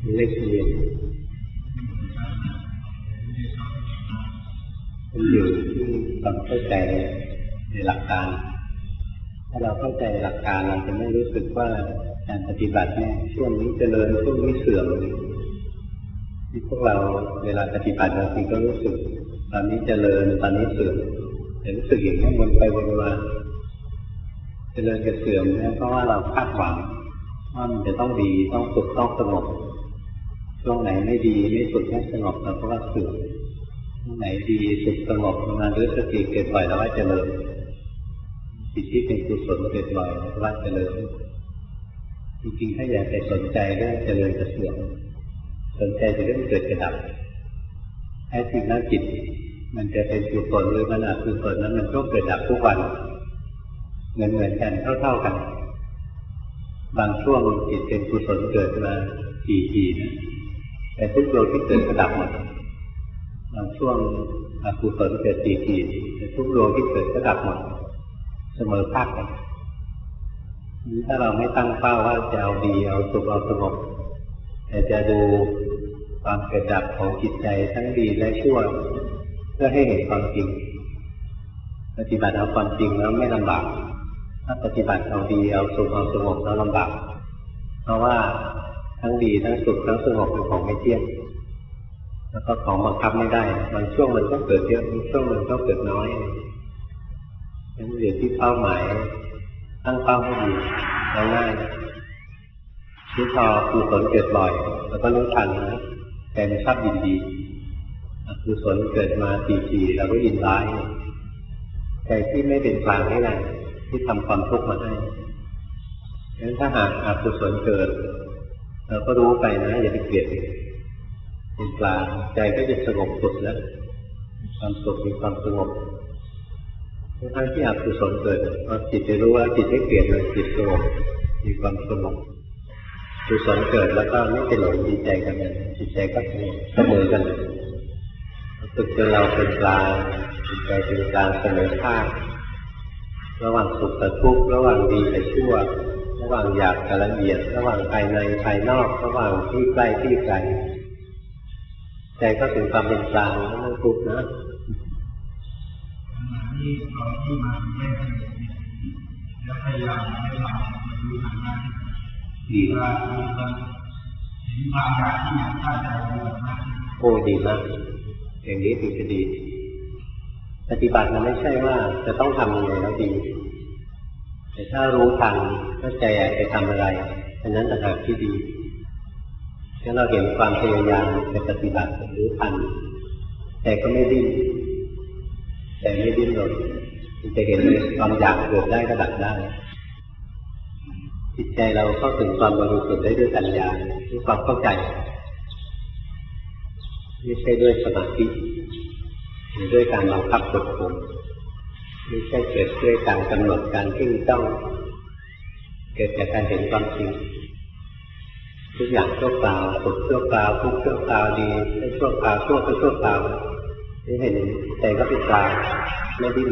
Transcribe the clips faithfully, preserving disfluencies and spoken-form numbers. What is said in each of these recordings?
เลขเรียนมันอยู่ที่ความเข้าใจในหลักการถ้าเราเข้าใจหลักการเราจะไม่รู้สึกว่าการปฏิบัติเนี่ยช่วงนี้เจริญช่วงนี้เสื่อมที่พวกเราเวลาปฏิบัติบางทีก็รู้สึกตอนนี้เจริญตอนนี้เสื่อมแต่รู้สึกอย่างนี้วนไปวนมาเจริญกับเสื่อมเนี่ยเพราะว่าเราคาดหวังว่ามันจะต้องดีต้องสุขต้องสงบช่วงไหนไม่ดีไม่สุขไม่สงบเราก็ว่าเสื่อมช่วงไหนดีสุขสงบมาด้วยสติเกิดบ่อยแล้วว่าเจริญจิตที่เป็นกุศลเกิดบ่อยแล้วว่าเจริญจริงๆถ้าอยากไปสนใจเรื่องเจริญกับเสื่อมสนใจในเรื่องเกิดกับดับแท้จริงแล้วจิตมันจะเป็นกุศลหรือมันอกุศลนั้นมันก็เกิดดับทุกวันเหมือนเหมือนกันเท่าๆกันบางช่วงจิตเป็นกุศลเกิดมาทีๆนะแต่ทุกดวงที่เกิดก็ดับหมดบางช่วงอกุศลเกิดทีๆแต่ทุกดวงที่เกิดก็ดับหมดเสมอภาคกันถ้าเราไม่ตั้งเป้าว่าจะเอาดีเอาสุขเอาสงบแต่จะดูความเกิดดับของจิตใจทั้งดีและชั่วเพื่อให้เห็นความจริงปฏิบัติเอาความจริงแล้วไม่ลำบากถ้าปฏิบัติเอาดีเอาสุขเอาสงบแล้วลำบากเพราะว่าทั้งดีทั้งสุขทั้งสงบเป็นของไม่เที่ยงแล้วก็ของบังคับไม่ได้บางช่วงมันก็เกิดเยอะบางช่วงมันก็เกิดน้อยนั่นอยู่ที่เป้าหมายตั้งเป้าให้ดีง่ายๆที่พอกุศลเกิดบ่อยแล้วก็รู้ทันนะใจมันชอบยินดีอกุศลเกิดมาทีๆเราก็ยินร้ายใจที่ไม่เป็นกลางนี่แหละที่ทำความทุกข์มาให้ฉะนั้นถ้าหากอกุศลเกิดเราก็รู้ไปนะอย่าไปเกลียดเป็นกลางใจก็จะสงบสุดแล้วความสุขมีความสงบทั้งที่อกุศลเกิดพอจิตจะรู้ว่าจิตไม่เกลียดเลยจิตสงบมีความสงบกุศลเกิดแล้วก็ไม่เป็นหลงดีใจกันเลยจิตใจก็เสมอกันฝึกจนเราเป็นกลางจิตใจเป็นกลางเสมอภาคระหว่างสุขกับทุกข์ระหว่างดีกับชั่วระหว่างหยาบกับละเอียดระหว่างภายในภายนอกระหว่างที่ใกล้ที่ไกลใจก็ถึงความเป็นกลางแล้วไม่ทุกข์นะที่เราที่มาเล่นแล้วพยายามให้เราดูทางนั้นดีเวลาดูมันเห็นความอยากที่อยากได้ใจเรามากโอ้ดีมากอย่างนี้ถึงจะดีปฏิบัติมันไม่ใช่ว่าจะต้องทำยังไงแล้วดีแต่ถ้ารู้ทันว่าใจอยากไปทำอะไรอันนั้นต่างหากที่ดีถ้าเราเห็นความพยายามในปฏิบัติรู้ทันใจก็ไม่ดิ้นใจไม่ดิ้นรนจะเห็นความอยากเกิดได้ก็ดับได้จิตใจเราเข้าถึงความบริสุทธิ์ได้ด้วยปัญญาด้วยความเข้าใจไม่ใช่ด้วยสมาธิหรือด้วยการบังคับกดข่มไม่ใช่เกิดด้วยการกำหนดการที่ต้องเกิดจากการเห็นความจริงทุกอย่างชั่วคราวสุขชั่วคราวทุกข์ชั่วคราวดีไม่ชั่วคราวชั่วก็ชั่วคราวนี่เห็นใจก็เป็นกลางไม่ดิ้น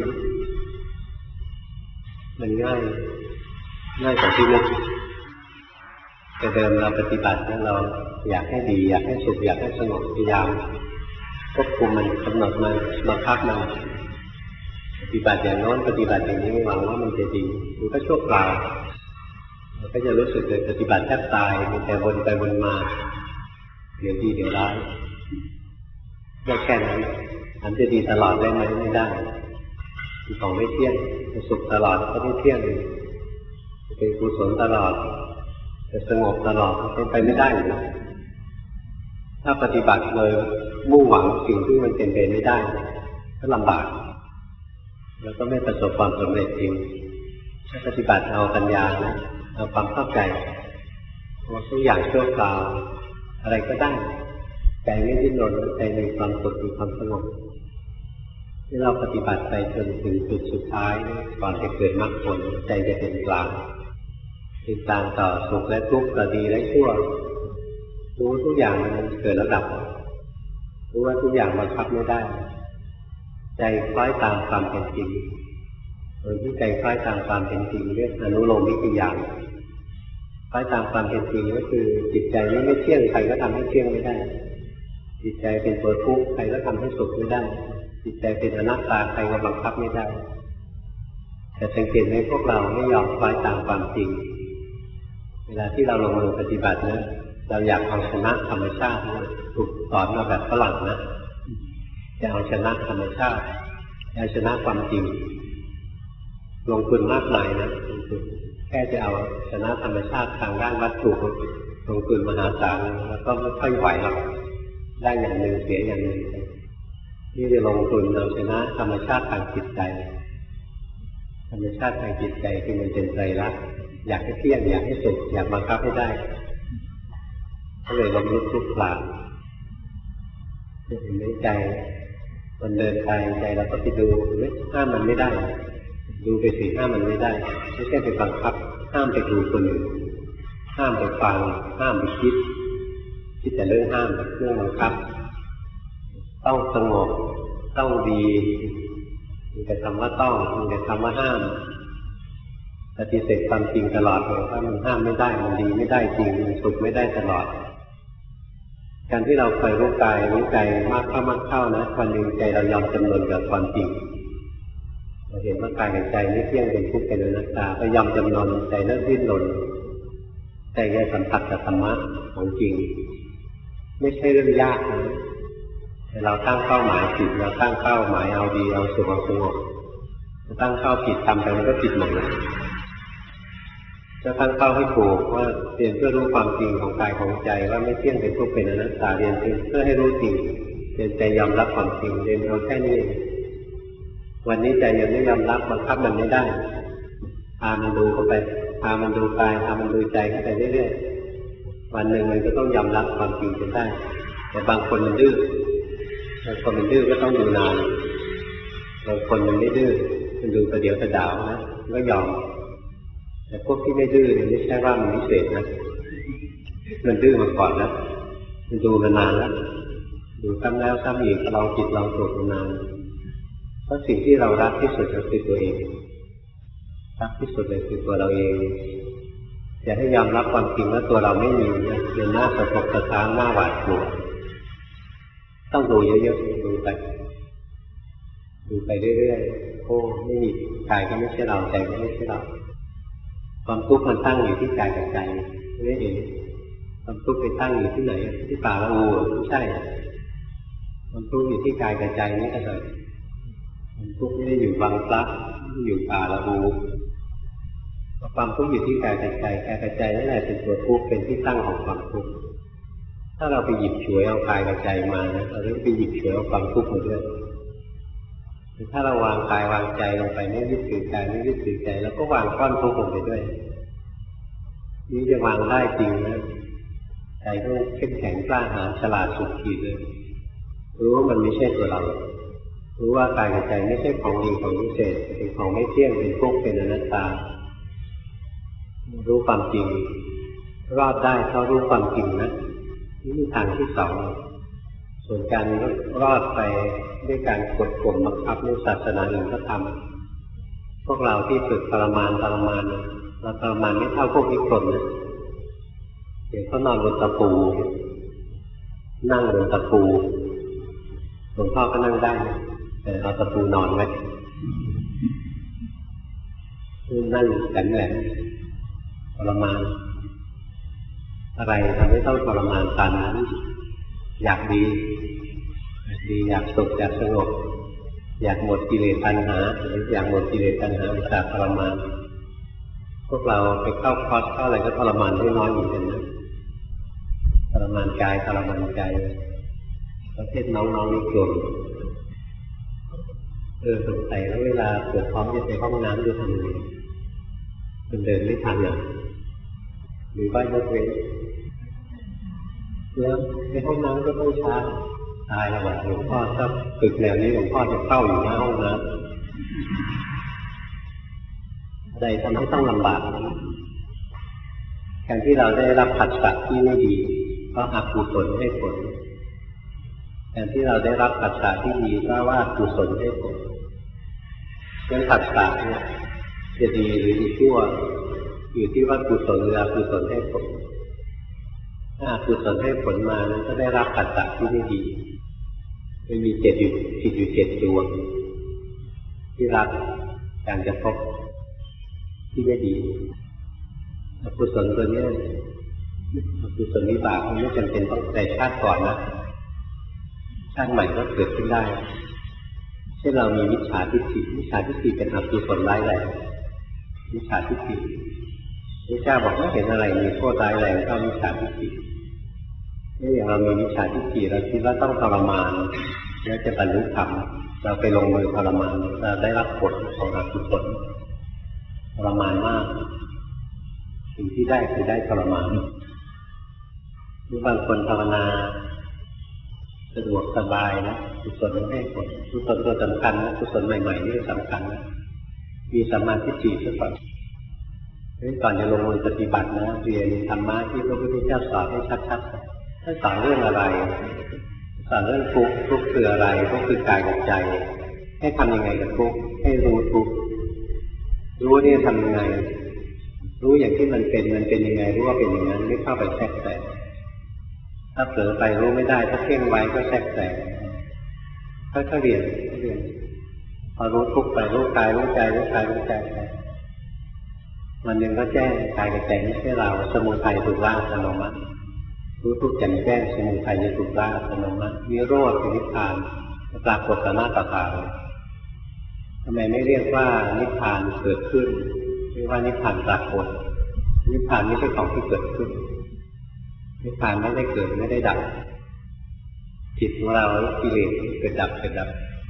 มันง่ายง่ายกว่าที่นึกแต่เดิมเราปฏิบัติเนี่ยเราอยากให้ดีอยากให้สุขอยากให้สงบพยายามควบคุมมันกำหนดมันบังคับมันปฏิบัติอย่างโน้นปฏิบัติอย่างนี้หวังว่ามันจะดีมันก็ชั่วคราวเราก็จะรู้สึกเลยปฏิบัติแทบตายมีแต่วนไปวนมาเดี๋ยวดีเดี๋ยวร้ายได้แค่นั้นมันจะดีตลอดได้ไหมไม่ได้เป็นของไม่เที่ยงจะสุขตลอดก็ไม่เที่ยงจะเป็นกุศลตลอดจะสงบตลอดเป็นไปไม่ได้อยู่ถ้าปฏิบัติเลยมุ่งหวังสิ่งที่มันเป็นไปไม่ได้ก็ลำบากแล้วก็ไม่ประสบความสำเร็จจริงถ้าปฏิบัติเอาปัญญานะเอาความเข้าใจว่าทุกอย่างชั่วคราวอะไรก็ได้ใจไม่ดิ้นรนใจมีความสุขมีความสงบที่เราปฏิบัติไปจนถึงจุดสุดท้ายก่อนจะเกิดมรรคผลใจจะเป็นกลางเป็นกลางต่อสุขและทุกข์ต่อดีและชั่วรู้ทุกอย่างมันเกิดแล้วดับรู้ว่าทุกอย่างบังคับไม่ได้ใจคล้อยตามความเป็นจริงโดยที่ใจคล้อยตามความเป็นจริงเรียกอนุโลมวิทยาไปตามความเป็นจริงก็คือจิตใจนี้ไม่เที่ยงใครก็ทำให้เที่ยงไม่ได้จิตใจเป็นตัวทุกข์ใครก็ทำให้สุขไม่ได้จิตใจเป็นอนัตตาใครก็บังคับไม่ได้แต่สังเกตไหมพวกเราไม่ยอมคล้อยตามความจริงเวลาที่เราลงมือปฏิบัตินะเราอยากเอาชนะธรรมชาติถูกสอนมาแบบฝรั่งนะจะเอาชนะธรรมชาติเอาชนะความจริงลงทุนมากมายนะลงทุนแค่จะเอาชนะธรรมชาติทางด้านวัตถุลงทุนมหาศาลแล้วก็ไม่ค่อยไหวหรอกได้อย่างหนึ่งเสียอย่างหนึ่งนี่จะลงทุนเอาชนะธรรมชาติทางจิตใจธรรมชาติทางจิตใจที่มันเป็นไตรลักษณ์อยากให้เที่ยงอยากให้สุขอยากบังคับให้ได้ก็เลยลงลึกทุกข์ปราบเห็นไหมใจมันเดินไปใจเราก็ไปดูไม่ห้ามมันไม่ได้ดูไปสิห้ามมันไม่ได้ไม่ใช่ไปบังคับห้ามไปดูคนอื่นห้ามไปฟังห้ามไปคิดคิดแต่เรื่องห้ามเรื่องบังคับต้องสงบต้องดีมีแต่คำว่าต้องมีแต่คำว่าห้ามปฏิเสธความจริงตลอดเลยว่ามันห้ามไม่ได้มันดีไม่ได้จริงมันสุขไม่ได้ตลอดการที่เราคอยรู้กายรู้ใจมากเข้ามากเข้านะวันหนึ่งใจเรายอมจำนนกับความจริงเราเห็นว่ากายกับใจไม่เที่ยงเป็นทุกข์เป็นอนัตตาก็ยอมจำนนใจเลิกดิ้นรนใจได้สัมผัสกับธรรมะของจริงไม่ใช่เรื่องยากนะแต่เราตั้งเป้าหมายผิดเราตั้งเป้าหมายเอาดีเอาสุขเอาสงบตั้งเป้าผิดทำไปมันก็ผิดหมดเลยจะตั้งเป้าให้ถูกว่าเรียนเพื่อรู้ความจริงของกายของใจว่าไม่เที่ยงเป็นทุกข์เป็นอนัตตาเรียนเพื่อให้รู้จริงเรียนใจยอมรับความจริงเรียนเอาแค่นี้วันนี้ใจยังไม่ยอมรับบังคับมันไม่ได้พามันดูเข้าไปพามันดูกายพามันดูใจเข้าไปเรื่อยๆวันหนึ่งมันก็ต้องยอมรับความจริงจนได้แต่บางคนมันดื้อบางคนมันดื้อก็ต้องดูนานบางคนมันไม่ดื้อมันดูประเดี๋ยวประดาวนะก็ยอมแต่พวกที่ไม่ดื้อเนี่ยไม่ใช่ว่ามันพิเศษนะมันดื้อมาก่อนแล้วมันดูมานานแล้วดูซ้ำแล้วซ้ำอีกเราจิตเราถูกมานานเพราะสิ่งที่เรารักที่สุดก็คือตัวเองรักที่สุดเลยคือตัวเราเองอย่าให้ยอมรับความจริงว่าตัวเราไม่มีนะเดินหน้าสะทกสะท้านหน้าหวาดกลัวต้องดูเยอะๆดูไปดูไปเรื่อยๆโอ้ไม่มีกายก็ไม่ใช่เราใจก็ไม่ใช่เราความทุกข์มันตั้งอยู่ที่กายกับใจไม่เห็นความทุกข์ไปตั้งอยู่ที่ไหนที่ป่าละอูไม่ใช่ความทุกข์อยู่ที่กายกับใจนี่ก็เลยความทุกข์ไม่ได้อยู่บางพลับอยู่ป่าละอูความทุกข์อยู่ที่กายกับใจกายกับใจนั่นแหละเป็นตัวทุกข์เป็นที่ตั้งของความทุกข์ถ้าเราไปหยิบฉวยเอากายกับใจมานะเราต้องไปหยิบฉวยเอาความทุกข์มาด้วยถ้าเราวางกายวางใจลงไปไม่ยึดถือกายไม่ยึดถือใจแล้วก็วางก้อนทุกข์ลงไปด้วยนี่จะวางได้จริงนะใจต้องเข้มแข็งกล้าหาญฉลาดสุดขีดเลยรู้ว่ามันไม่ใช่ตัวเรารู้ว่ากายกับใจไม่ใช่ของดีของพิเศษเป็นของไม่เที่ยงเป็นทุกข์เป็นอนัตตารู้ความจริงรอดได้เพราะรู้ความจริงนะนี่คือทางที่สองส่วนการรอดไปด้วยการกดข่มบังคับในศาสนาอื่นก็ทำพวกเราที่ฝึกทรมานทรมานเราทรมานไม่เท่าพวกนิครนนะเดี๋ยวเขานอนบนตะปูนั่งบนตะปูหลวงพ่อก็นั่งได้แต่เอาตะปูนอนไว้นั่งแข็งแรงทรมานอะไรทำให้ต้องทรมานตามนั้นอยากดีอยากดีอยากสุขอยากสงบอยากหมดกิเลสตัณหาหรืออยากหมดกิเลสตัณหาอุตส่าห์ทรมานพวกเราไปเข้าคอร์สเข้าอะไรก็ทรมานไม่น้อยเหมือนกันนะทรมานกายทรมานใจประเภทน้องๆนี่กลัวเออสงสัยแล้วเวลาปวดท้องจะไปห้องน้ำจะทำยังไงมันเดินไม่ทันอ่ะหรือว่ายกเว้นแล้วในห้องน้ำก็ต้องช้าตายแล้วหลวงพ่อถ้าฝึกแนวนี้หลวงพ่อจะเข้าอยู่หน้าห้องน้ำใจทำให้ต้องลำบากการที่เราได้รับผัสสะที่ไม่ดีก็อกุศลให้ผลการที่เราได้รับผัสสะที่ดีก็ว่ากุศลให้ผลเรื่องผัสสะเนี่ยจะดีหรือชั่วอยู่ที่ว่ากุศลหรืออกุศลให้ผลถ้าอกุศลให้ผลมานั้นก็ได้รับปัจจัยที่ไม่ดีมันมีเจ็ดอยู่จิตอยู่เจ็ดดวงที่รับการกระทบที่ไม่ดีอกุศลตัวนี้อกุศลวิบากมันไม่จำเป็นต้องแต่ชาติก่อนนะชาติใหม่ก็เกิดขึ้นได้เช่นเรามีมิจฉาทิฏฐิมิจฉาทิฏฐิเป็นอกุศลร้ายแรงมิจฉาทิฏฐิพระเจ้าบอกไม่เห็นอะไรมีโทษร้ายแรงเท่ามิจฉาทิฏฐินี่อย่างเรามีมิจฉาทิฏฐิเราคิดว่าต้องทรมานแล้วจะบรรลุธรรมเราไปลงมือทรมานเราได้รับผลของอกุศลทรมานมากสิ่งที่ได้คือได้ทรมานหรือบางคนภาวนาสะดวกสบายนะกุศลให้ผลกุศลตัวสำคัญนะกุศลใหม่ๆนี่สำคัญนะมีสัมมาทิฏฐิซะก่อนก่อนจะลงมือปฏิบัตินะเรียนธรรมะที่พระพุทธเจ้าสอนให้ชัดๆท่านสอนเรื่องอะไรสอนเรื่องทุกข์ทุกข์คืออะไรทุกข์คือกายกับใจให้ทำยังไงกับทุกข์ให้รู้ทุกข์รู้นี่ทำยังไงรู้อย่างที่มันเป็นมันเป็นยังไงรู้ว่าเป็นอย่างนั้นไม่เข้าไปแทรกแซงถ้าเผลอไปรู้ไม่ได้ถ้าเพ่งไว้ก็แทรกแซงค่อยๆเรียนเรียนพอรู้ทุกข์ไปรู้กายรู้ใจรู้กายรู้ใจไปวันหนึ่งก็แจ้งกายกับใจไม่ใช่เราสมุทัยถูกละอัตโนมัติรู้ทุกข์แจ่มแจ้งสมุทัยจะถูกละอัตโนมัตินิโรธคือนิพพานปรากฏต่อหน้าต่อตาทำไมไม่เรียกว่านิพพานเกิดขึ้นเรียกว่านิพพานปรากฏนิพพานไม่ใช่ของที่เกิดขึ้นนิพพานไม่ได้เกิดไม่ได้ดับจิตของเรากิเลสเกิดดับเกิดดับ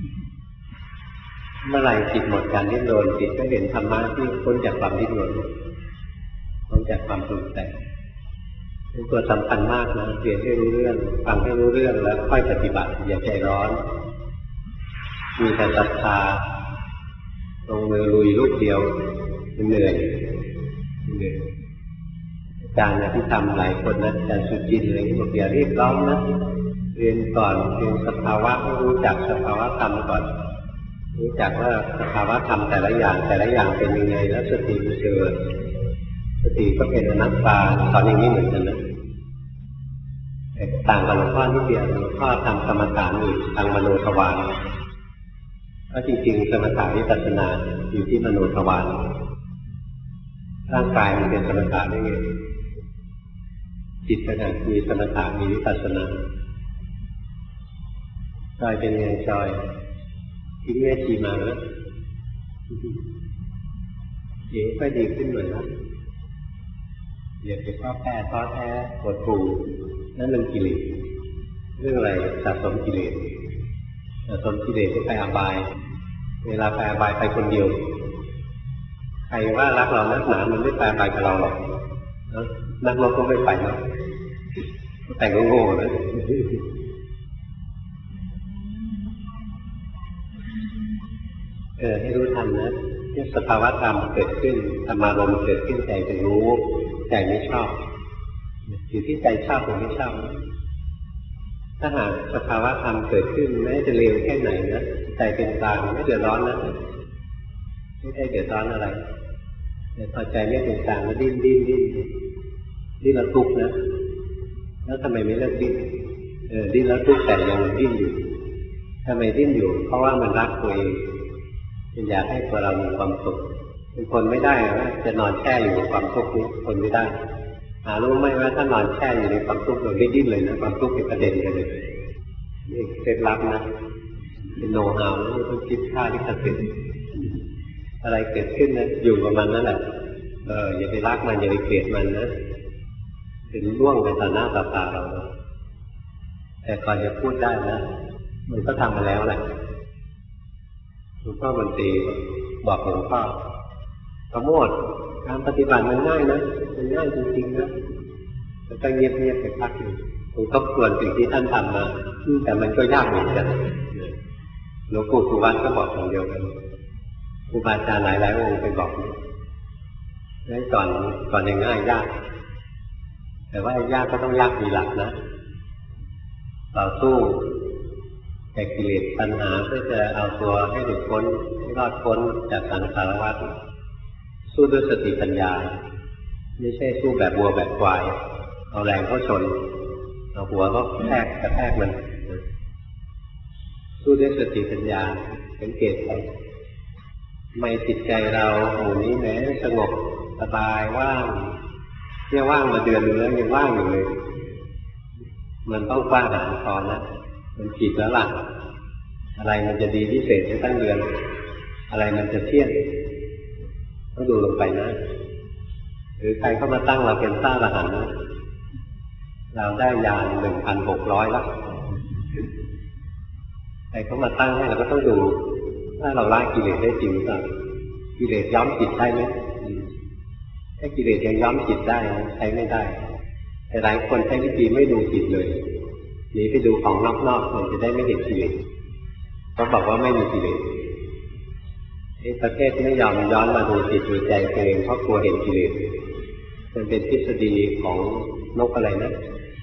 เมื่อไหร่จิตหมดการดิ้นรนจิตก็เห็นธรรมะที่พ้นจากความดิ้นรนพ้นจากความปรุงแต่งเป็นตัวสำคัญมากนะเรียนให้รู้เรื่องฟังให้รู้เรื่องแล้วค่อยปฏิบัติอย่าใจร้อนมีแต่ศรัทธาลงมือลุยลูกเดียวเหนื่อยเหนื่อยอาจารย์ที่ทำหลายคนนะอาจารย์สุจินอะไรบอกอย่ารีบร้อนนะเรียนก่อนเรียนสภาวะให้รู้จักสภาวะธรรมก่อนรู้จักว่าสภาวะธรรมแต่ละอย่างแต่ละอย่างเป็นยังไงแล้วสติมันเกิดสติก็เป็นอนัตตาสอนอย่างนี้เหมือนกันนะแต่ต่างกับหลวงพ่อนิดเดียวหลวงพ่อทำกรรมฐานอยู่ทางมโนทวารก็จริงๆกรรมฐานวิปัสสนาอยู่ที่มโนทวารร่างกายมันเป็นสมถะได้ไงจิตขณะมีสมถะมีวิปัสสนาจอยเป็นไงจอยทิ้งแม่ชีมาแล้วเดี๋ยวก็ดีขึ้นเหมือนนะอย่าไปท้อแท้ท้อแท้ปวดปูนั่นเรื่องกิเลสเรื่องอะไรสะสมกิเลสสะสมกิเลสก็ไปอบายเวลาไปอบายไปคนเดียวใครว่ารักเรานักหนามันไม่ไปอบายกับเราหรอกนักรบก็ไม่ไปเนาะแต่งโง่ๆนะเออให้รู้ทันนะที่สภาวะธรรมเกิดขึ้นธรรมารมณ์เกิดขึ้นใจจะรู้ใจไม่ชอบอยู่ที่ใจชอบหรือไม่ชอบถ้าหากสภาวะธรรมเกิดขึ้นแม้จะเร็วแค่ไหนนะใจเป็นกลางไม่เดือดร้อนนะไม่ได้เดือดร้อนอะไรแต่พอใจไม่เป็นกลางแล้วดิ้นดิ้นดิ้นดิ้นแล้วทุกข์นะแล้วทำไมไม่เลิกดิ้นเออดิ้นแล้วทุกข์แต่ยังดิ้นอยู่ทำไมดิ้นอยู่เพราะว่ามันรักตัวเองเป็นอยากให้ตัวเรามีความสุขเป็นคนไม่ได้นะจะนอนแช่อยู่กับความทุกข์นี้คนไม่ได้หารู้ไหมว่าถ้านอนแช่อยู่ในความทุกข์เราไม่ดิ้นเลยนะความทุกข์เป็นประเด็นเลยนี่เคล็ดลับนะเป็นโน้ตฮาวนี่ต้องคิดค่าที่จะเป็นอะไรเกิดขึ้นนะอยู่กับมันนั่นแหละเอออย่าไปรักมันอย่าไปเกลียดมันนะเป็นร่วงเป็นต่อหน้าต่อตาเราแต่ก่อนจะพูดได้นะมันก็ทำมาแล้วแหละหลวงพ่อมนตรีบอกหลวงพ่อขโมดการปฏิบัติมันง่ายนะมันง่ายจริงๆนะแต่ก็เงียบๆไปพักหนึ่งผมทบทวนสิ่งที่ท่านทำมาแต่มันก็ยากเหมือนกันหลวงปู่สุวรรณก็บอกอย่างเดียวกันครูบาอาจารย์หลายๆองค์ไปบอกงั้นก่อนก่อนยังง่ายยากแต่ว่ายากก็ต้องยากมีหลักนะเราสู้แต่กิเลสตัณหาเพื่อจะเอาตัวให้หลุดพ้นให้รอดพ้นจากสังสารวัฏสู้ด้วยสติปัญญาไม่ใช่สู้แบบวัวแบบควายเอาแรงเข้าชนเอาหัวก็แทกกระแทกมันสู้ด้วยสติปัญญาสังเกตไปไม่จิตใจเราโอ้นี้แม้สงบสบายว่างเนี่ยว่างมาเดือนนึงแล้วยังว่างอยู่เลยมันต้องกล้าหาญพอนะมันผิดแล้วล่ะอะไรมันจะดีพิเศษในตั้งเดือนอะไรมันจะเที่ยงต้องดูลงไปนะหรือใครเข้ามาตั้งเราเป็นพระอรหันต์นะเราได้ญาณหนึ่งพันหกร้อยแล้วใครเข้ามาตั้งให้เราก็ต้องดูถ้าเราละกิเลสได้จริงก็กิเลสย้อมจิตได้ไหมถ้ากิเลสยังย้อมจิตได้ใช้ไม่ได้แต่หลายคนใช้วิธีไม่ดูจิตเลยหนีไปดูของนอกๆมันจะได้ไม่เห็นกิเลสเขาบอกว่าไม่มีกิเลสประเทศไม่ยอมย้อนมาดูจิตดูใจตัวเองเพราะกลัวเห็นกิเลสมันเป็นทฤษฎีของนกอะไรนะ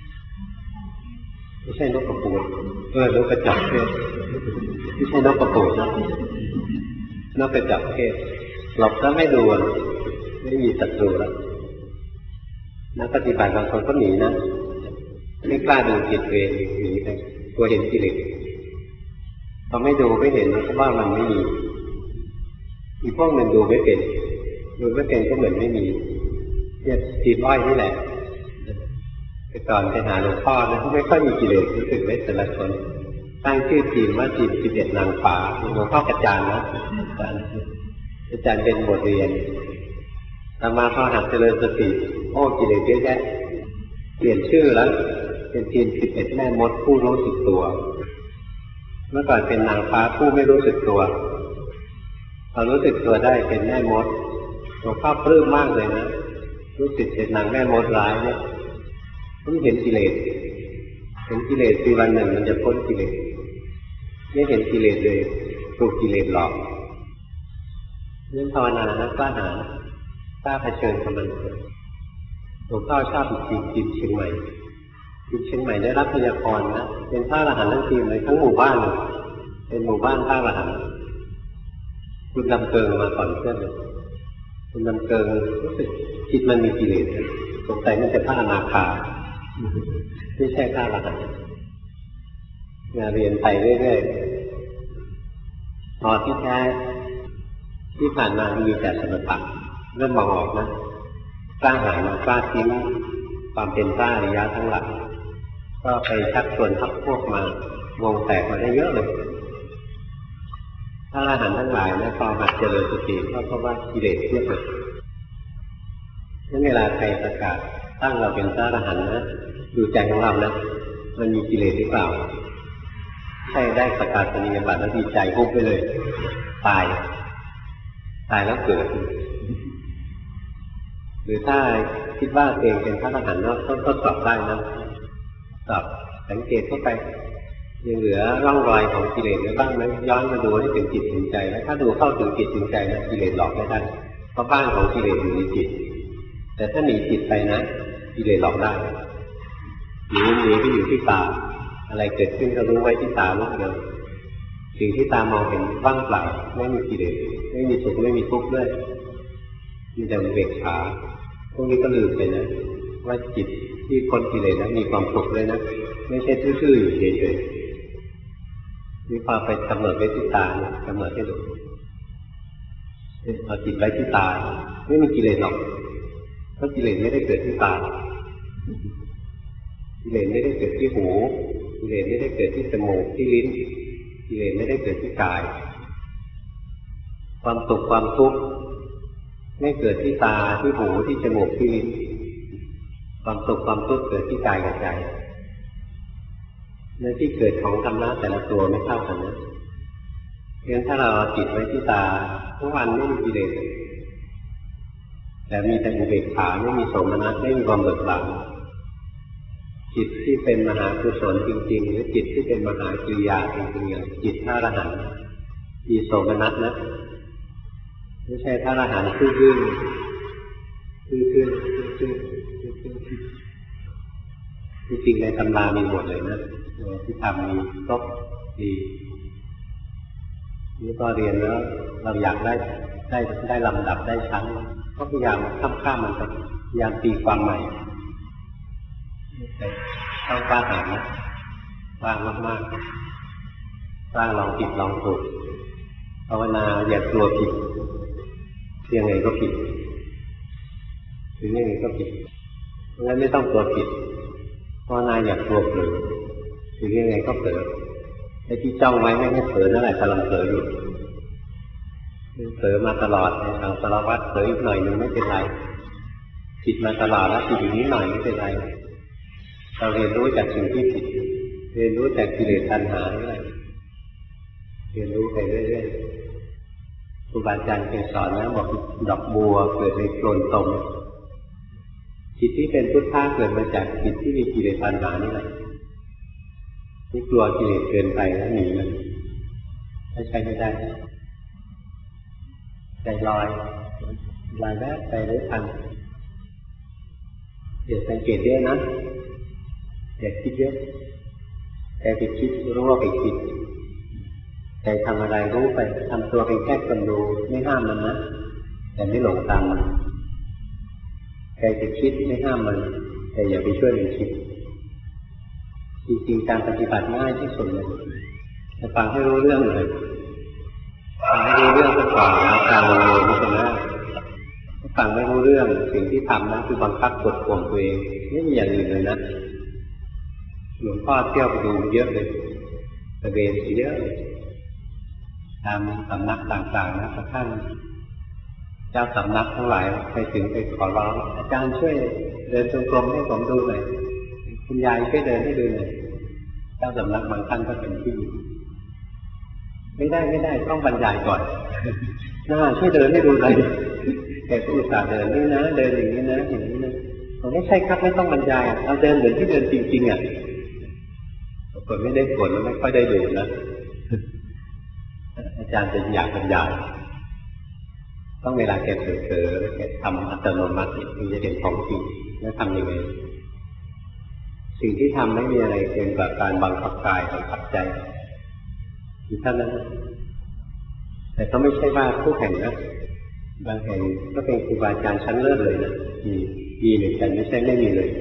ไม่ใช่นกกระปูดเออนกกระจอกเทศไม่ใช่นกกระปูดนะนกกระจอกเทศหลบแล้วไม่ดูไม่มีศัตรูแล้วนักปฏิบัติบางคนก็หนีนะไม่กล้าดูจิตตัวเองหนีไปกลัวเห็นกิเลสพอไม่ดูไม่เห็นเพราะว่ามันไม่มีอีกพวกหนึ่งดูไม่เป็นดูไม่เป็นก็เหมือนไม่มีเนี่ยทีมอ้อยนี่แหละแต่ก่อนไปหาหลวงพ่อนะไม่ค่อยมีกิเลสรู้สึกไหมแต่ละคนตั้งชื่อทีมว่าทีมสิบเอ็ดนางฟ้าหลวงพ่อกระจายนะอาจารย์เป็นบทเรียนธรรมาพอหัดเจริญสติโอ้กิเลสเยอะแยะเปลี่ยนชื่อแล้วเป็นทีมสิบเอ็ดแม่มดผู้รู้สึกตัวเมื่อก่อนเป็นนางฟ้าผู้ไม่รู้สึกตัวพอรู้สึกตัวได้เป็นแม่มดหลวงพ่อปลื้มมากเลยนะรู้สึกเป็นนางแม่มดร้ายเนี่ยต้องเห็นกิเลสเห็นกิเลสปีวันหนึ่งมันจะพ้นกิเลสไม่เห็นกิเลสเลยถูกกิเลสหลอกเรื่องภาวนานะกล้าหาญกล้าเผชิญกับมันหลวงพ่อชอบอีกทีทีมเชียงใหม่ทีมเชียงใหม่ได้รับพยากรณ์นะเป็นพระอรหันต์ทั้งทีมเลยทั้งหมู่บ้านเลยเป็นหมู่บ้านพระอรหันต์คุณดำเกิงมาก่อนเพื่อนเลยคุณดำเกิงรู้สึกจิตมันมีกิเลสสงสัยมันจะพระอนาคาไม่ใช่พระอรหันต์งานเรียนไปเรื่อยๆพอที่แท้ที่ผ่านมามีแต่สมถะเริ่มมองออกนะกล้าหาญกล้าทิ้งความเป็นพระอริยะทั้งหลายก็ไปชักชวนพรรคพวกมาวงแตกมาได้เยอะเลยพระอรหันต์ทั้งหลายนะพอหัดเจริญสติก็เพราะว่ากิเลสเยอะเลยนั่นเวลาใครประกาศตั้งเราเป็นพระอรหันต์นะดูใจของเรานะมันมีกิเลสหรือเปล่าใช่ได้ประกาศนียบัตรแล้วดีใจพุบไปเลยตายตายแล้วเกิดหรือถ้าคิดว่าเองเป็นพระอรหันต์ก็ต้องทดสอบได้นะสอบสังเกตเข้าไปยังเหลือร่องรอยของกิเลสไว้บ้างไหมย้อนมาดูให้ถึงจิตถึงใจแล้วถ้าดูเข้าถึงจิตถึงใจนะกิเลสหลอกไม่ได้เพราะบ้านของกิเลสอยู่ในจิตแต่ถ้าหนีจิตไปนะกิเลสหลอกได้หนีหนีไปอยู่ที่ตาอะไรเกิดขึ้นก็รู้ไว้ที่ตาลูกเดียวสิ่งที่ตามองเห็นว่างเปล่าไม่มีกิเลสไม่มีสุขไม่มีทุกข์ด้วยมีแต่อุเบกขาพวกนี้ก็ลืมไปนะว่าจิตที่พ้นกิเลสแล้วมีความสุขเลยนะไม่ใช่ทื่อๆอยู่เฉยๆมีความไปกำหนดไว้ที่ตากำหนดให้ดูเอาจิตไว้ที่ตาไม่มีกิเลสหรอกเพราะกิเลสไม่ได้เกิดที่ตากิเลสไม่ได้เกิดที่หูกิเลสไม่ได้เกิดที่จมูกที่ลิ้นกิเลสไม่ได้เกิดที่กายความสุขความทุกข์ไม่เกิดที่ตาที่หูที่จมูกที่ลิ้นความสุขความทุกข์เกิดที่กายกับใจและที่เกิดของธรรมะแต่ละตัวไม่เท่ากันนะเพราะฉะนั้นถ้าเราจิตไว้ที่ตาทุกวันไม่มีกิเลสแต่มีแต่อุเบกขาไม่มีโสมนัสไม่มีความเบิกบานจิตที่เป็นมหากุศลจริงๆหรือจิตที่เป็นมหากิริยาจริงๆอย่างจิตพระอรหันต์มีโสมนัสนะไม่ใช่พระอรหันต์ซื่อๆซื่อๆซื่อๆซื่อๆจริงๆในตำรามีหมดเลยนะที่ทำมีครบดีนี่พอเรียนแล้วเราอยากได้ได้ได้ลำดับได้ชั้นก็พยายามข้ามข้ามมันไปพยายามตีความใหม่ต้องกล้าหาญนะกล้ามากๆกล้าลองผิดลองถูกภาวนาอย่ากลัวผิดยังไงก็ผิดถึงยังไงก็ผิดเพราะงั้นไม่ต้องกลัวผิดภาวนาอย่ากลัวเผลอถึงยังไงก็เผลอไอ้ที่จ้องไว้ไม่ให้เผลอนั่นแหละกำลังเผลออยู่เผลอมาตลอดในทางสารวัตรเผลออีกหน่อยนึงไม่เป็นไรผิดมาตลอดแล้วผิดอีกนิดหน่อยไม่เป็นไรเราเรียนรู้จากสิ่งที่ผิดเรียนรู้จากกิเลสตัณหาอะไรเรียนรู้ไปเรื่อยๆครูบาอาจารย์เคยสอนนะบอกดอกบัวเกิดในโคลนตมจิตที่เป็นพุทธะเกิดมาจากจิตที่มีกิเลสตัณหานี่แหละที่กลัวกิเลสเกินไปแล้วหนีมันถ้าใช้ไม่ได้ใจลอยลอยแล้วใจรู้ทันอย่าสังเกตเยอะนะอย่าคิดเยอะใจไปคิดรู้ว่าไปคิดใจทำอะไรรู้ไปทำตัวเป็นแค่คนดูไม่ห้ามมันนะแต่ไม่หลงตามมันใจจะคิดไม่ห้ามมันแต่อย่าไปช่วยมันคิดจริงๆการปฏิบัติง่ายที่สุดเลยจะฟังให้รู้เรื่องเลยฟังให้รู้เรื่องก็ก่อนแล้วการลงมือไม่เป็นไรถ้าฟังไม่รู้เรื่องสิ่งที่ทำนั้นคือบังคับกดข่มตัวเองไม่มีอย่างอื่นเลยนะหลวงพ่อเที่ยวไปดูเยอะเลยตะเวนเยอะเลยตามสำนักต่างๆนะกระทั่งเจ้าสำนักทั้งหลายไปถึงไปขอร้องอาจารย์ช่วยเดินจงกรมให้ผมดูหน่อยคุณยายช่วยเดินให้ดูหน่อยเจ้าสำนักบางท่านก็เป็นที่ไม่ได้ไม่ได้ต้องบรรยายก่อนน่าช่วยเดินให้ดูหน่อยแต่ผู้อุตส่าห์เดินนี่นะเดินอย่างนี้นะอย่างนี้นะผมไม่ใช่ครับไม่ต้องบรรยายเราเดินเหมือนที่เดินจริงๆอ่ะคนไม่ได้ผลไม่ค่อยได้ดูนะอาจารย์จะอยากบรรยายต้องเวลาแกเผลอๆแกทำอัตโนมัติถึงจะเห็นของจริงแล้วทำยังไงสิ่งที่ทำไม่มีอะไรเกินกว่าการบังคับกายบังคับใจที่ท่านนั้นแต่ก็ไม่ใช่ว่าผู้แห่งนะบางแห่งก็เป็นครูบาอาจารย์ชั้นเลิศเลยนะมีดีเหมือนกันไม่ใช่ไม่มีเลย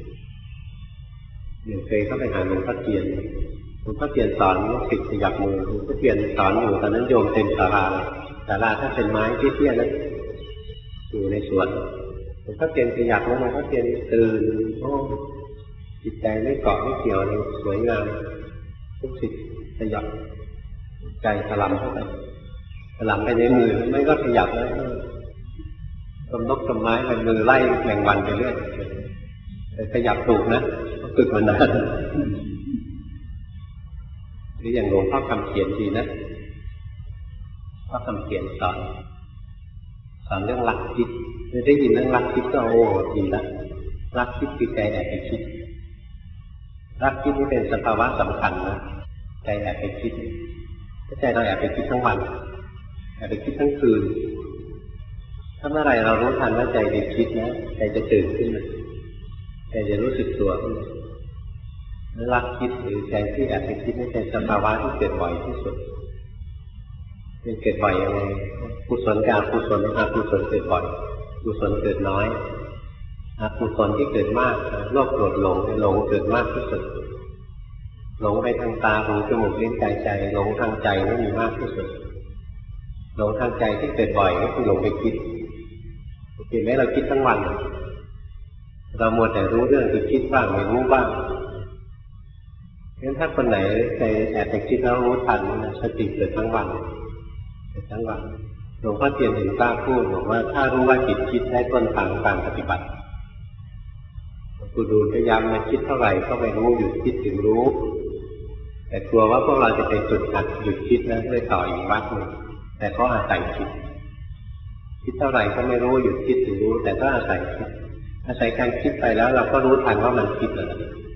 อย่างเคยเข้าไปหาหลวงพ่อเทียนหลวงพ่อเทียนสอนลูกศิษย์ขยับมือหลวงพ่อเทียนสอนอยู่ตอนนั้นโยมเต็มศาลาศาลาถ้าเป็นไม้ที่เตี้ยๆนะอยู่ในสวนหลวงพ่อเทียนขยับแล้วหลวงพ่อเทียนตื่นโอ้จิตใจไม่เกาะไม่เกี่ยวเลยสวยงามลูกศิษย์ขยับใจถลำเข้าไปถลำไปในมือไม่ก็ขยับแล้วกำนกกำไม้ไปมือไล่แมงวันไปเรื่อยขยับถูกนะฝึกมานานหรืออย่างหลวงพ่อคำเขียนดีนะพ่อคำเขียนสอนสอนเรื่องหลักคิดได้ยินเรื่องหลักคิดก็โอ้ดีละหลักคิดคือใจแอบไปคิดหลักคิดนี่เป็นสภาวะสำคัญนะใจแอบไปคิดถ้าใจเราแอบไปคิดทั้งวันแอบไปคิดทั้งคืนถ้าเมื่อไรเรารู้ทันว่าใจไปคิดนะใจจะตื่นขึ้นมาใจจะรู้สึกตัวขึ้นมาลักคิดหรือใจที่แอบไปคิดนี่เป็นสภาวะที่เกิดบ่อยที่สุดเป็นเกิดบ่อยยังไงกุศลกับอกุศลอกุศลเกิดบ่อยกุศลเกิดน้อยอกุศลที่เกิดมากโลภโกรธหลงหลงเกิดมากที่สุดหลงไปทางตาหูจมูกลิ้นกายใจหลงทางใจนี่มีมากที่สุดหลงทางใจที่เกิดบ่อยก็คือหลงไปคิดเห็นไหมเราคิดทั้งวันเรามัวแต่รู้เรื่องคือคิดบ้างไม่รู้บ้างงั้นถ้าคนไหนใจแอบไปคิดแล้วรู้ทันนะสติเกิดทั้งวันเกิดทั้งวันหลวงพ่อเทียนถึงกล้าพูดบอกว่าถ้ารู้ว่าจิตคิดได้ต้นทางการปฏิบัติกูดูพยายามมาคิดเท่าไหร่ก็ไม่รู้หยุดคิดถึงรู้แต่กลัวว่าพวกเราจะไปฝึกหัดหยุดคิดนะเลยต่ออีกวัดหนึ่งแต่ก็อาศัยคิดคิดเท่าไหร่ก็ไม่รู้หยุดคิดถึงรู้แต่ก็อาศัยคิดอาศัยการคิดไปแล้วเราก็รู้ทันว่ามันคิดเลย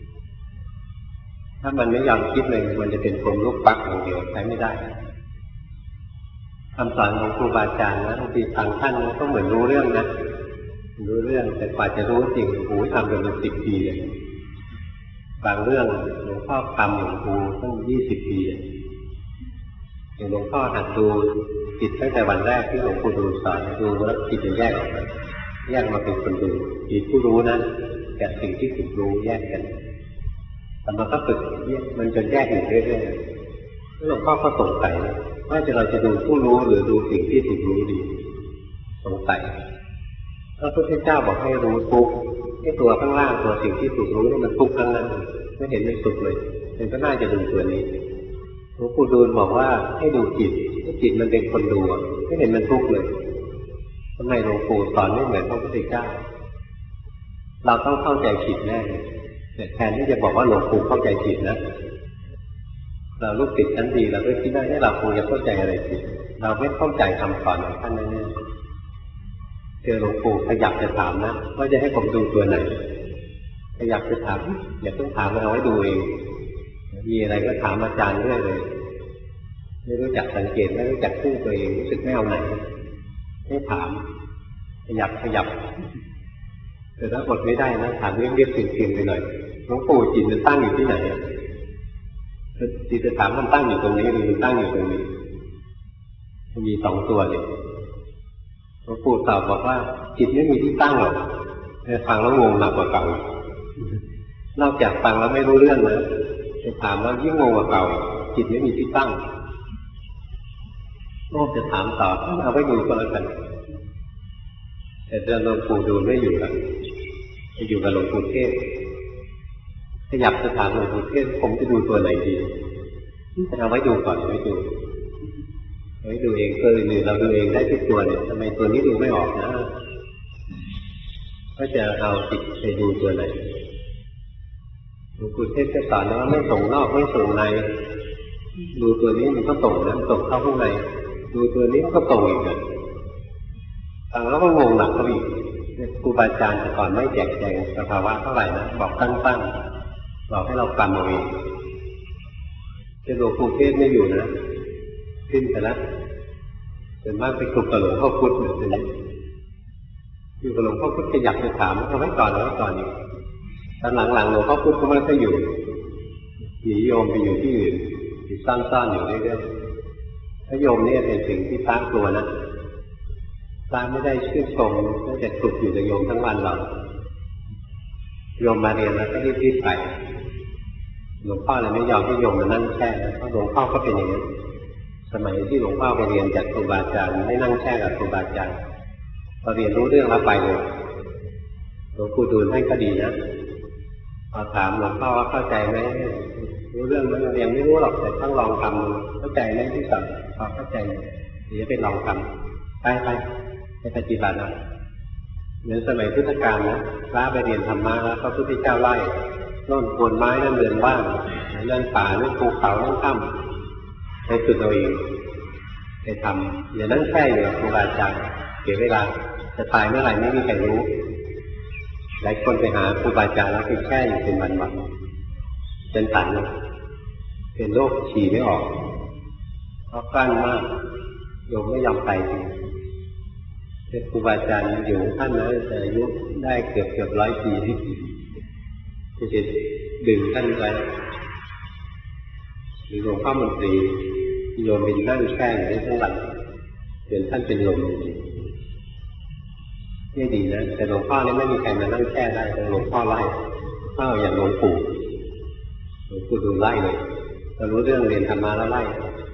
ถ้ามันไม่ยอมคิดเลยมันจะเป็นกลมลูกปักอย่างเดียวใช้ไม่ได้คำสอนของครูบาอาจารย์นะบางทีฟังท่านก็เหมือนรู้เรื่องนะรู้เรื่องแต่กว่าจะรู้จริงโอ้ยทำเป็นสิบปีเลยบางเรื่องหลวงพ่อทำอย่างครูตั้งยี่สิบปีเลยอย่างหลวงพ่อหัดดูจิตตั้งแต่วันแรกที่หลวงปู่ดูสอนดูแล้วจิตจะแยกออกมาแยกมาเป็นคนดูมีผู้รู้นะกับสิ่งที่ถูกรู้แยกกันแต่มันก็ฝึกมันจนแยกอยู่เรื่อยๆแล้วหลวงพ่อก็สงสัยว่าจะเราจะดูผู้รู้หรือดูสิ่งที่ถูกรู้ดีสงสัยพระพุทธเจ้าบอกให้รู้ทุกข์ไอ้ตัวข้างล่างตัวสิ่งที่ถูกรู้นี่มันทุกข์ทั้งนั้นไม่เห็นเป็นสุขเลยมันก็น่าจะดูตัวนี้หลวงปู่ดูลบอกว่าให้ดูจิตจิตมันเป็นคนดูไม่เห็นมันทุกข์เลยทำไมหลวงปู่สอนไม่เหมือนพระพุทธเจ้าเราต้องเข้าใจผิดแน่แต่แทนที่จะบอกว่าหลวงปู่เข้าใจผิดนะเราลูกศิษย์ชั้นดีเราก็คิดว่าเนี่ยเราคงจะเข้าใจอะไรผิดเราไม่เข้าใจคำสอนของท่านแน่ๆเจอหลวงปู่ขยับจะถามนะว่าจะให้ผมดูตัวไหนขยับจะถามอย่าเพิ่งถามเราไว้ดูเองมีอะไรก็ถามอาจารย์เรื่อยเลยไม่รู้จักสังเกตไม่รู้จักพึ่งตัวเองรู้สึกไม่เอาไหนไม่ถามขยับขยับแต่ถ้าอดไม่ได้นะถามเรียบเรียบเพียงๆไปหน่อยหลวงปู่จิตมันตั้งอยู่ที่ไหนจิตจะถามมันตั้งอยู่ตรงนี้หรือมันตั้งอยู่ตรงนี้มันมีสองตัวเลยหลวงปู่ตอบบอกว่าจิตไม่มีที่ตั้งหรอกฟังแล้วงงหนักกว่าเก่านอกจากฟังแล้วไม่รู้เรื่องนะจะถามแล้วยิ่งงงกว่าเก่าจิตไม่มีที่ตั้งโอ้จะถามต่อเอาไว้ดูก็แล้วกันแต่เดินหลวงปู่ดูไม่อยู่แล้วไปอยู่กับหลวงปู่เทศขยับจะถามหลวงปู่เทศผมจะดูตัวไหนดีจะเอาไว้ดูก่อนไว้ดูไว้ดูเองตัวอื่นเราดูเองได้ทุกตัวเนี่ยทำไมตัวนี้ดูไม่ออกนะก็จะเอาจิตไปดูตัวไหนหลวงปู่เทศจะสอนว่าไม่ส่งนอกไม่ส่งในดูตัวนี้มันก็ส่งนะส่งเข้าข้างในดูตัวนี้ก็ส่งอีกนะฟังแล้วก็งงหนักเข้าอีกครูบาอาจารย์แต่ก่อนไม่แจกแจงสภาวะเท่าไหร่นะบอกตั้งๆบอกให้เราฟังเอาเองจะหลวงปู่เทศไม่อยู่นะขึ้นไปแล้วเป็นมากไปกลุ่มกับหลวงพ่อพุธเหมือนกันอยู่กับหลวงพ่อพุธขยับจะถามเอาไว้ก่อนเอาไว้ก่อนอยู่ตอนหลังๆหลวงพ่อพุธก็ไม่ค่อยอยู่หนีโยมไปอยู่ที่อื่นอยู่ซ่อนๆอยู่เรื่อยๆพระโยมนี่เป็นสิ่งที่ตั้งกลัวนะพระไม่ได้ชื่นชมตั้งแต่ฝึกอยู่กับโยมทั้งวันหรอกโยมมาเรียนแล้วก็รีบๆไปหลวงพ่อเลยไม่ยอมให้โยมมานั่งแช่เพราะหลวงพ่อก็เป็นอย่างนี้สมัยที่หลวงพ่อไปเรียนจากครูบาอาจารย์ไม่นั่งแช่กับครูบาอาจารย์พอเรียนรู้เรื่องแล้วไปเลยหลวงปู่ดูลให้ก็ดีนะพอถามหลวงพ่อว่าเข้าใจไหมรู้เรื่องมันเรียนไม่รู้หรอกแต่ต้องลองทำเข้าใจไหมที่สั่งพอเข้าใจเดี๋ยวไปลองทำไปไปไปปฏิบัตินะเหมือนสมัยพุทธกาลนะพระไปเรียนธรรมะแล้วพระพุทธเจ้าไล่โน่นโคนไม้นั่นเรือนว่างนั่นป่านั่นภูเขานั่นถ้ำไปฝึกเอาเองไปทำอย่านั่งแช่อยู่กับครูบาอาจารย์เสียเวลาจะตายเมื่อไหร่ไม่มีใครรู้หลายคนไปหาครูบาอาจารย์แล้วไปแช่อยู่เป็นวันๆจนตันเป็นโรคฉี่ไม่ออกเพราะกลั้นมากโยมไม่ยอมไปจริงเป็นครูบาอาจารย์อยู่ท่านนะแต่อายุได้เกือบเกือบร้อยปีที่จะดึงท่านไว้หรือหลวงพ่อมนตรีโยมเป็นนั่งแช่อยู่ในข้างหลังจนท่านเป็นลมไม่ดีนะแต่หลวงพ่อนี่ไม่มีใครมานั่งแช่ได้หลวงพ่อไล่เข้าอย่างหลวงปู่หลวงปู่ดูไล่เลยเรารู้เรื่องเรียนธรรมะแล้วไล่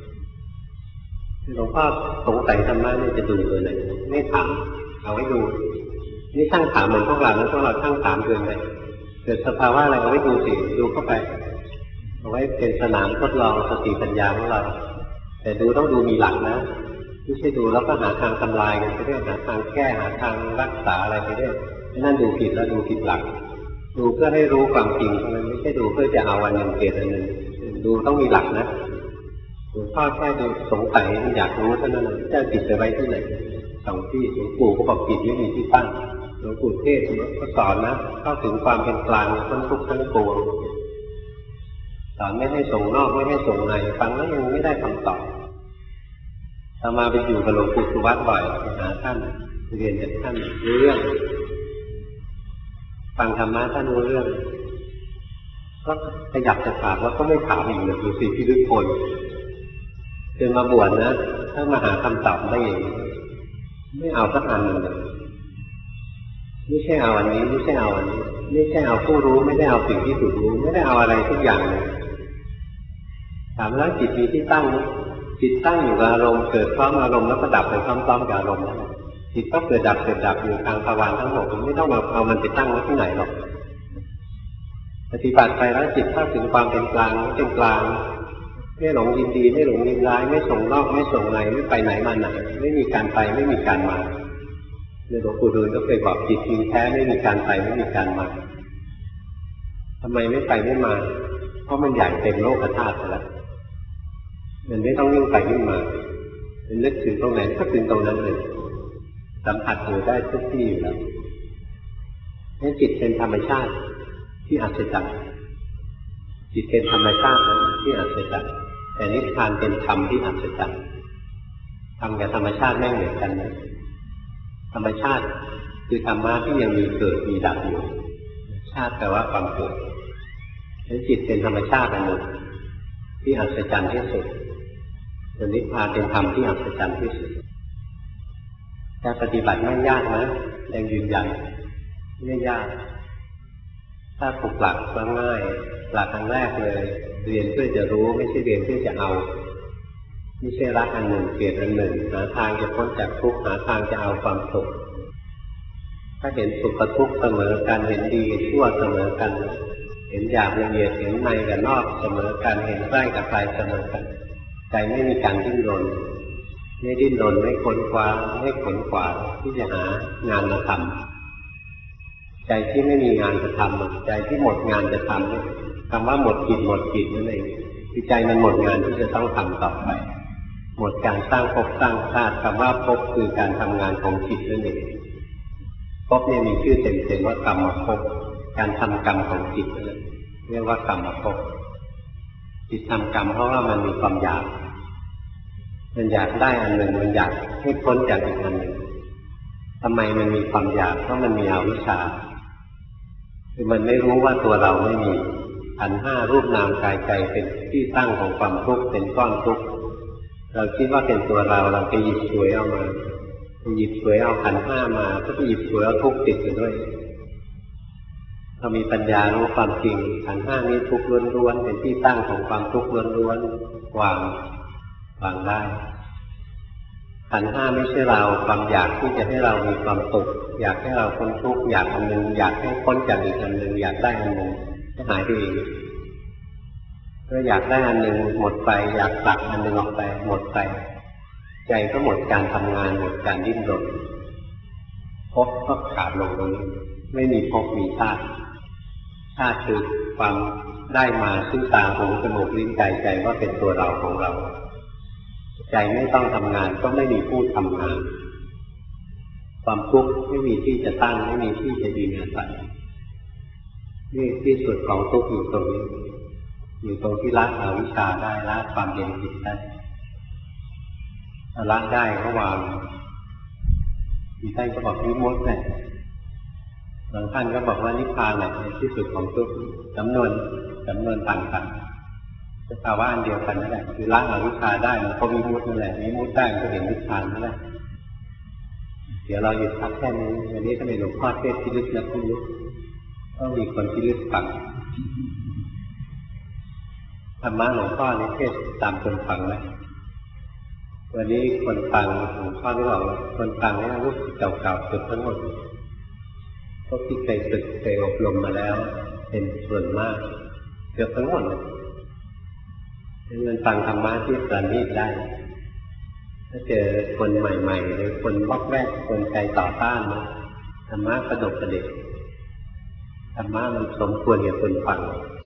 หลวงพ่อสงสัยธรรมะนี่จะดูตัวไหนไม่ถามเอาไว้ดูนี่ช่างถามเหมือนพวกเราแล้วพวกเราช่างถามเกินไปเกิดสภาวะอะไรเอาไว้ดูสิดูเข้าไปเอาไว้เป็นสนามทดลองสติปัญญาของเราแต่ดูต้องดูมีหลักนะไม่ใช่ดูแล้วก็หาทางทำลายกันไปเรื่อยหาทางแก้หาทางรักษาอะไรไปเรื่อยนั่นดูผิดแล้วดูผิดหลักดูเพื่อให้รู้ความจริงมันไม่ใช่ดูเพื่อจะเอาวันหนึ่งเปลี่ยนอันหนึ่งดูต้องมีหลักนะหลวงพ่อแค่ดูสงสัยอยากรู้เท่านั้นจะจิตไปไว้ที่ไหนสองที่หลวงปู่ก็บอกจิตไม่มีที่ตั้งหลวงปู่เทศก็สอนนะเข้าถึงความเป็นกลางทั้งทุกข์ทั้งปวงสอนไม่ให้ส่งนอกไม่ให้ส่งในฟังแล้วยังไม่ได้คำตอบต่อมาไปอยู่กับหลวงปู่สุวัตบ่อยไปหาท่านเรียนจากท่านรู้เรื่องฟังธรรมะท่านรู้เรื่องก็ขยับจะถามแล้วก็ไม่ถามอีกเลยดูสิพิรุธคนจนมาบวชนะถ้ามาหาคำตอบได้เองไม่เอาสักอันหนึ่งเลยไม่ใช่เอาอันนี้ไม่ใช่เอาอันนี้ไม่ใช่เอาผู้รู้ไม่ได้เอาสิ่งที่ถูกรู้ไม่ได้เอาอะไรทุกอย่างเลยถามแล้วจิตมีที่ตั้งจิตตั้งอยู่กับอารมณ์เกิดพร้อมอารมณ์แล้วก็ดับไปพร้อมๆกับอารมณ์นั้นจิตก็เกิดดับเกิดดับอยู่ทางภาวะทั้งหมดไม่ต้องมาเอามันไปตั้งไว้ที่ไหนหรอกปฏิบัติไปแล้วจิตเข้าถึงความเป็นกลางเป็นกลางไม่หลงยินดีไม่หลงยินร้ายไม่ส่งนอกไม่ส่งในไม่ไปไหนมาไหนไม่มีการไปไม่มีการมาในหลวงปู่ดูลก็เคยบอกจิตจริงแท้ไม่มีการไปไม่มีการมาทำไมไม่ไปไม่มาเพราะมันใหญ่เต็มโลกธาตุไปแล้วมันไม่ต้องยิ่งไปยิ่งมามันนึกถึงตรงไหนก็ถึงตรงนั้นเลยสัมผัสอยู่ได้ทุกที่อยู่แล้วนี่จิตเป็นธรรมชาติที่อัศจรรย์จิตเป็นธรรมชาติที่อัศจรรย์แต่นิพพานเป็นธรรมที่อัศจรรย์ธรรมกับธรรมชาติไม่เหมือนกันนะธรรมชาติคือธรรมะที่ยังมีเกิดมีดับอยู่ชาติแปลว่าความเกิดนั้นจิตเป็นธรรมชาติอันหนึ่งที่อัศจรรย์ที่สุดส่วนนิพพานเป็นธรรมที่อัศจรรย์ที่สุดการปฏิบัติไม่ยากนะยังยืนยันไม่ยากถ้าถูกหลักก็ง่ายหลักครั้งแรกเลยเรียนเพื่อจะรู้ไม่ใช่เรียนเพื่อจะเอาไม่ใช่รักอันหนึ่งเกลียดอันหนึ่งหาทางจะพ้นจากทุกข์หาทางจะเอาความสุขถ้าเห็นสุขกับทุกข์เสมอกันเห็นดีกับชั่วเสมอกันเห็นหยาบละเอียดเห็นในกับนอกเสมอกันเห็นใกล้กับไกลเสมอกันใจไม่มีการดิ้นรนไม่ดิ้นรนไม่ค้นคว้าไม่ขวนขวายที่จะหางานมาทำใจที่ไม่มีงานจะทำใจที่หมดงานจะทำคำว่าหมดกิจหมดกิจนั่นเองคือใจมันหมดงานที่จะต้องทำต่อไปหมดการสร้างภพสร้างชาติคำว่าภพคือการทำงานของจิตนั่นเองภพเนี่ยมีชื่อเต็มๆว่ากรรมภพการทำกรรมของจิตนั่นเรียกว่ากรรมภพจิตทำกรรมเพราะว่ามันมีความอยากมันอยากได้อันหนึ่งมันอยากให้พ้นจากอีกอันหนึ่งทำไมมันมีความอยากเพราะมันมีอวิชชาคือมันไม่รู้ว่าตัวเราไม่มีขันธ์ห้ารูปนามกายใจเป็นที่ตั้งของความทุกข์เป็นก้อนทุกข์เราคิดว่าเป็นตัวเราเราไปหยิบฉวยเอามาไปหยิบฉวยเอาขันธ์ห้ามาก็ไปหยิบฉวยเอาทุกข์ติดอยู่ด้วยเรามีปัญญารู้ความจริงขันธ์ห้านี้ทุกข์ล้วนๆเป็นที่ตั้งของความทุกข์ล้วนๆวางวางได้ขันธ์ห้าไม่ใช่เราความอยากที่จะให้เรามีความสุขอยากให้เราพ้นทุกข์อยากอันหนึ่งอยากให้พ้นจากอีกอันหนึ่งอยากได้อันหนึ่งให้หายไปเองก็อยากได้อันหนึ่งหมดไปอยากตัดอันหนึ่งออกไปหมดไปใจก็หมดการทำงานหมดการดิ้นรนภพก็ขาดลงตรงนี้ไม่มีภพมีชาติชาติคือความได้มาซึ่งตาหูจมูกลิ้นกายใจว่าเป็นตัวเราของเราใจไม่ต้องทำงานก็ไม่มีผู้ทำงานความทุกข์ไม่มีที่จะตั้งไม่มีที่จะยืนอาศัยนี่ที่สุดของทุกข์อยู่ตรงนี้อยู่ตรงที่ละอวิชชาได้ละความเย็นจิตได้ละได้ก็วางอีกท่านก็บอกวิมุตติเนี่ยบางท่านก็บอกว่านิพพานแหละในที่สุดของทุกข์จำนวนจำนวนต่างกันสภาวะอันเดียวกันนั่นแหละคือละอวิชชาได้มันก็วิมุตตินั่นแหละวิมุตติได้ก็เห็นนิพพานนั่นแหละเดี๋ยวเราหยุดพักแค่นี้วันนี้ถ้าเป็นหลวงพ่อเทศที่ลึกแล้วก็ลึกต้องมีคนที่ลึกฟังธรรมะหลวงพ่อนี่เทศตามคนฟังนะวันนี้คนฟังหลวงพ่อได้บอกว่าคนฟังนี่รู้สึกเก่าๆสุดทั้งหมดพวกที่เคยฝึกเคยอบรมมาแล้วเป็นส่วนมากเกือบทั้งหมดเลยมันฟังธรรมะที่ประณีตได้ถ้าเจอคนใหม่ๆหรือคนวอกแวกคนใจต่อต้านนะธรรมะกระดกกระเดกธรรมะมันสมควรกับคนฟัง